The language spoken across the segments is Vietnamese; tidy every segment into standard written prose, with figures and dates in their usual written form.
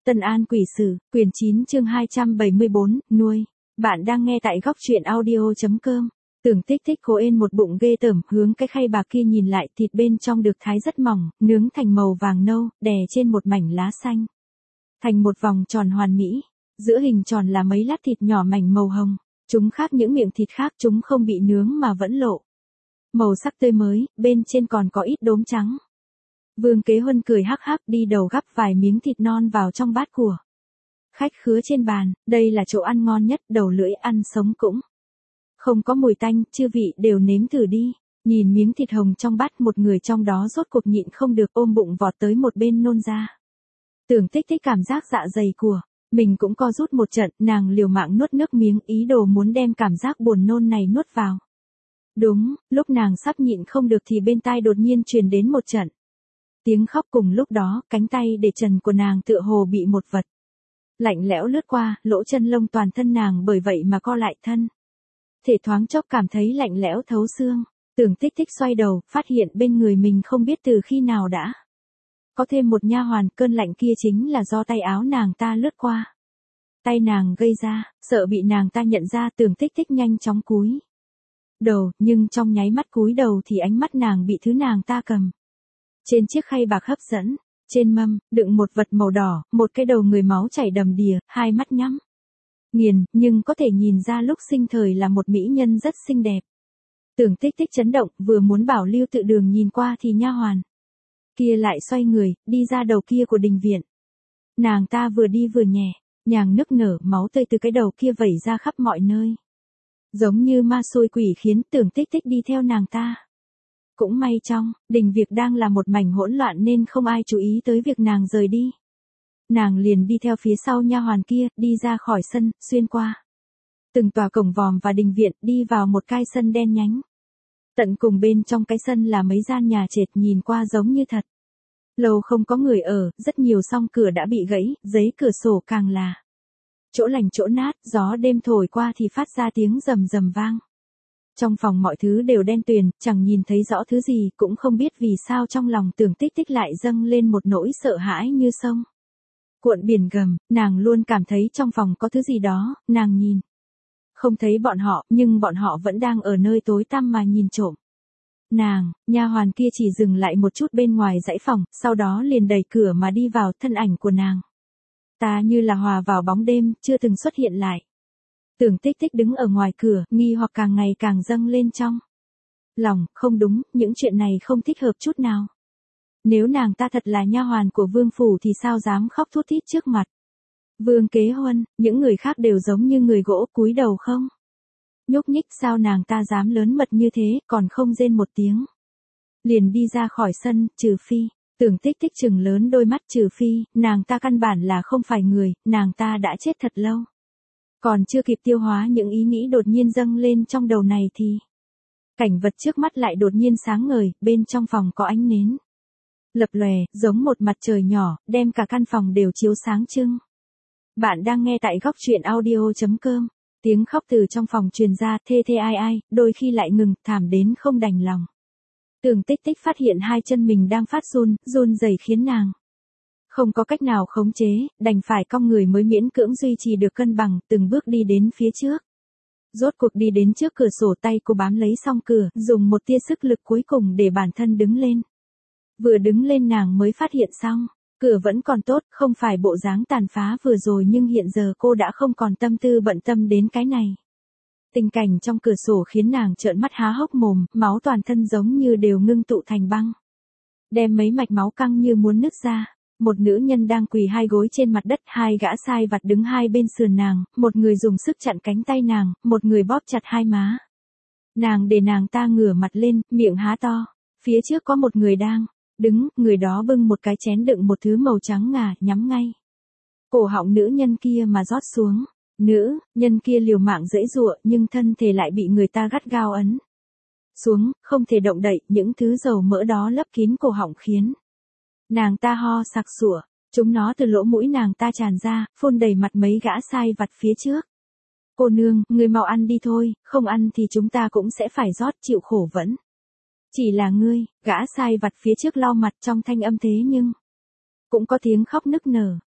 Tân An Quỷ Sử, quyển 9 chương 274, nuôi. Bạn đang nghe tại góc truyện audio.com. Tưởng Tích Tích cố ên một bụng ghê tởm, hướng cái khay bạc kia nhìn lại, thịt bên trong được thái rất mỏng, nướng thành màu vàng nâu, đè trên một mảnh lá xanh. Thành một vòng tròn hoàn mỹ, giữa hình tròn là mấy lát thịt nhỏ mảnh màu hồng. Chúng khác những miệng thịt khác, chúng không bị nướng mà vẫn lộ màu sắc tươi mới, bên trên còn có ít đốm trắng. Vương Kế Huân cười hắc hắc đi đầu gắp vài miếng thịt non vào trong bát của khách khứa trên bàn, đây là chỗ ăn ngon nhất, đầu lưỡi ăn sống cũng không có mùi tanh, chư vị đều nếm thử đi. Nhìn miếng thịt hồng trong bát, một người trong đó rốt cuộc nhịn không được ôm bụng vọt tới một bên nôn ra. Tưởng Tích Tích cảm giác dạ dày của mình cũng co rút một trận, nàng liều mạng nuốt nước miếng, ý đồ muốn đem cảm giác buồn nôn này nuốt vào. Đúng, lúc nàng sắp nhịn không được thì bên tai đột nhiên truyền đến một trận tiếng khóc, cùng lúc đó, cánh tay để trần của nàng tựa hồ bị một vật lạnh lẽo lướt qua, lỗ chân lông toàn thân nàng bởi vậy mà co lại thân thể, thoáng chốc cảm thấy lạnh lẽo thấu xương. Tưởng Tích Tích xoay đầu, phát hiện bên người mình không biết từ khi nào đã có thêm một nha hoàn, cơn lạnh kia chính là do tay áo nàng ta lướt qua tay nàng gây ra. Sợ bị nàng ta nhận ra, Tưởng Tích Tích nhanh chóng cúi đầu, nhưng trong nháy mắt cúi đầu thì ánh mắt nàng bị thứ nàng ta cầm trên chiếc khay bạc hấp dẫn. Trên mâm, đựng một vật màu đỏ, một cái đầu người máu chảy đầm đìa, hai mắt nhắm nghiền, nhưng có thể nhìn ra lúc sinh thời là một mỹ nhân rất xinh đẹp. Tưởng Tích Tích chấn động, vừa muốn bảo Lưu Tự Đường nhìn qua thì nha hoàn kia lại xoay người, đi ra đầu kia của đình viện. Nàng ta vừa đi vừa nhẹ nhàng nức nở, máu tươi từ cái đầu kia vẩy ra khắp mọi nơi, giống như ma xui quỷ khiến. Tưởng Tích Tích đi theo nàng ta. Cũng may trong đình việc đang là một mảnh hỗn loạn nên không ai chú ý tới việc nàng rời đi. Nàng liền đi theo phía sau nha hoàn kia, đi ra khỏi sân, xuyên qua từng tòa cổng vòm và đình viện, đi vào một cái sân đen nhánh. Tận cùng bên trong cái sân là mấy gian nhà trệt, nhìn qua giống như thật lâu không có người ở, rất nhiều song cửa đã bị gãy, giấy cửa sổ càng là chỗ lành chỗ nát, gió đêm thổi qua thì phát ra tiếng rầm rầm vang. Trong phòng mọi thứ đều đen tuyền, chẳng nhìn thấy rõ thứ gì, cũng không biết vì sao trong lòng Tưởng Tích Tích lại dâng lên một nỗi sợ hãi như sông cuộn biển gầm. Nàng luôn cảm thấy trong phòng có thứ gì đó, nàng nhìn không thấy bọn họ, nhưng bọn họ vẫn đang ở nơi tối tăm mà nhìn trộm. Nha hoàn kia chỉ dừng lại một chút bên ngoài dãy phòng, sau đó liền đẩy cửa mà đi vào. Thân ảnh của nàng ta như là hòa vào bóng đêm, chưa từng xuất hiện lại. Tưởng Tích Tích đứng ở ngoài cửa, nghi hoặc càng ngày càng dâng lên trong lòng. Không đúng, những chuyện này không thích hợp chút nào. Nếu nàng ta thật là nha hoàn của vương phủ thì sao dám khóc thút thít trước mặt Vương Kế Huân? Những người khác đều giống như người gỗ, cúi đầu không nhúc nhích. Sao nàng ta dám lớn mật như thế, còn không rên một tiếng liền đi ra khỏi sân? Trừ phi, Tưởng Tích Tích chừng lớn đôi mắt, trừ phi nàng ta căn bản là không phải người, nàng ta đã chết thật lâu. Còn chưa kịp tiêu hóa những ý nghĩ đột nhiên dâng lên trong đầu này thì cảnh vật trước mắt lại đột nhiên sáng ngời. Bên trong phòng có ánh nến lập lòe, giống một mặt trời nhỏ, đem cả căn phòng đều chiếu sáng trưng. Bạn đang nghe tại góc truyện audio.com. Tiếng khóc từ trong phòng truyền ra, thê thê ai ai, đôi khi lại ngừng, thảm đến không đành lòng. Tưởng Tích Tích phát hiện hai chân mình đang phát run rẩy khiến nàng không có cách nào khống chế, đành phải cong người mới miễn cưỡng duy trì được cân bằng, từng bước đi đến phía trước. Rốt cuộc đi đến trước cửa sổ, tay cô bám lấy song cửa, dùng một tia sức lực cuối cùng để bản thân đứng lên. Vừa đứng lên nàng mới phát hiện cửa vẫn còn tốt, không phải bộ dáng tàn phá vừa rồi, nhưng hiện giờ cô đã không còn tâm tư bận tâm đến cái này. Tình cảnh trong cửa sổ khiến nàng trợn mắt há hốc mồm, máu toàn thân giống như đều ngưng tụ thành băng, đem mấy mạch máu căng như muốn nứt ra. Một nữ nhân đang quỳ hai gối trên mặt đất, hai gã sai vặt đứng hai bên sườn nàng, một người dùng sức chặn cánh tay nàng, một người bóp chặt hai má nàng để nàng ta ngửa mặt lên, miệng há to. Phía trước có một người đang đứng, người đó bưng một cái chén đựng một thứ màu trắng ngà, nhắm ngay cổ họng nữ nhân kia mà rót xuống. Nữ nhân kia liều mạng giãy giụa, nhưng thân thể lại bị người ta gắt gao ấn xuống, không thể động đậy. Những thứ dầu mỡ đó lấp kín cổ họng khiến nàng ta ho sặc sụa, chúng nó từ lỗ mũi nàng ta tràn ra, phun đầy mặt mấy gã sai vặt phía trước. Cô nương, người mau ăn đi thôi, không ăn thì chúng ta cũng sẽ phải rót, chịu khổ vẫn chỉ là ngươi. Gã sai vặt phía trước lau mặt, trong thanh âm thế nhưng cũng có tiếng khóc nức nở.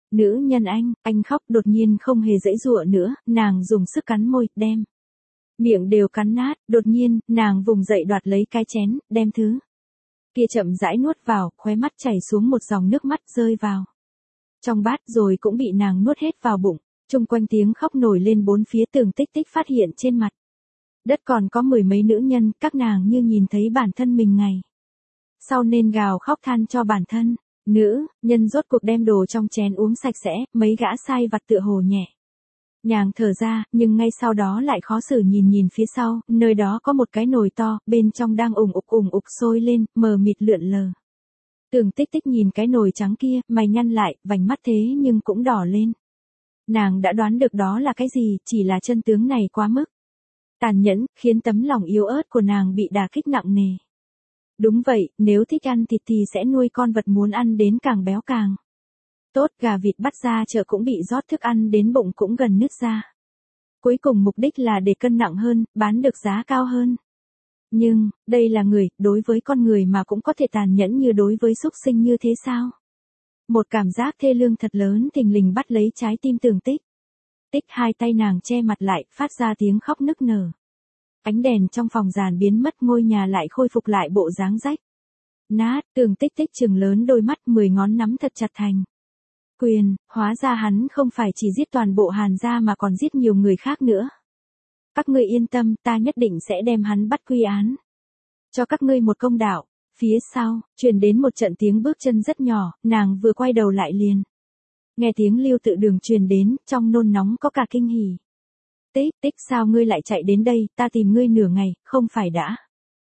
Nữ nhân anh khóc đột nhiên không hề giãy giụa nữa, nàng dùng sức cắn môi, đem. Miệng đều cắn nát, đột nhiên, nàng vùng dậy đoạt lấy cái chén, đem thứ kia chậm rãi nuốt vào, khóe mắt chảy xuống một dòng nước mắt rơi vào trong bát rồi cũng bị nàng nuốt hết vào bụng. Chung quanh tiếng khóc nổi lên bốn phía, Tưởng Tích Tích phát hiện trên mặt đất còn có mười mấy nữ nhân, các nàng như nhìn thấy bản thân mình ngày sau nên gào khóc than cho bản thân. Nữ nhân rốt cuộc đem đồ trong chén uống sạch sẽ, mấy gã sai vặt tựa hồ nhẹ nhàng thở ra, nhưng ngay sau đó lại khó xử nhìn phía sau, nơi đó có một cái nồi to, bên trong đang ủng ục sôi lên, mờ mịt lượn lờ. Tưởng Tích Tích nhìn cái nồi trắng kia, mày nhăn lại, vành mắt thế nhưng cũng đỏ lên. Nàng đã đoán được đó là cái gì, chỉ là chân tướng này quá mức tàn nhẫn, khiến tấm lòng yếu ớt của nàng bị đả kích nặng nề. Đúng vậy, nếu thích ăn thịt thì sẽ nuôi con vật muốn ăn đến càng béo càng tốt, gà vịt bắt ra chợ cũng bị rót thức ăn đến bụng cũng gần nứt ra. Cuối cùng mục đích là để cân nặng hơn, bán được giá cao hơn. Nhưng, đây là người, đối với con người mà cũng có thể tàn nhẫn như đối với súc sinh như thế sao? Một cảm giác thê lương thật lớn thình lình bắt lấy trái tim Tưởng Tích. Tích, hai tay nàng che mặt lại, phát ra tiếng khóc nức nở. Ánh đèn trong phòng giàn biến mất, ngôi nhà lại khôi phục lại bộ dáng rách nát. Tưởng Tích Tích trừng lớn đôi mắt, 10 ngón nắm thật chặt thành quyền, hóa ra hắn không phải chỉ giết toàn bộ Hàn gia mà còn giết nhiều người khác nữa. Các ngươi yên tâm, ta nhất định sẽ đem hắn bắt quy án. Cho các ngươi một công đạo. Phía sau, truyền đến một trận tiếng bước chân rất nhỏ, nàng vừa quay đầu lại liền nghe tiếng Lưu Tự Đường truyền đến, trong nôn nóng có cả kinh hỉ. Tích Tích, sao ngươi lại chạy đến đây, ta tìm ngươi nửa ngày, không phải đã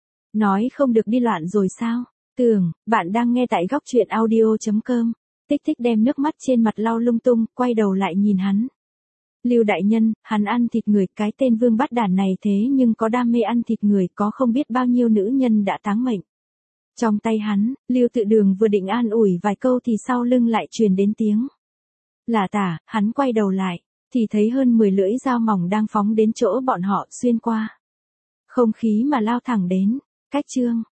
nói không được đi loạn rồi sao? Tưởng, bạn đang nghe tại góc truyện audio.com. Tích Tích đem nước mắt trên mặt lau lung tung, quay đầu lại nhìn hắn. Lưu đại nhân, hắn ăn thịt người, cái tên vương bắt đản này thế nhưng có đam mê ăn thịt người, có không biết bao nhiêu nữ nhân đã táng mệnh trong tay hắn. Lưu Tự Đường vừa định an ủi vài câu thì sau lưng lại truyền đến tiếng lả tả, hắn quay đầu lại, thì thấy hơn 10 lưỡi dao mỏng đang phóng đến chỗ bọn họ, xuyên qua không khí mà lao thẳng đến. Cách chương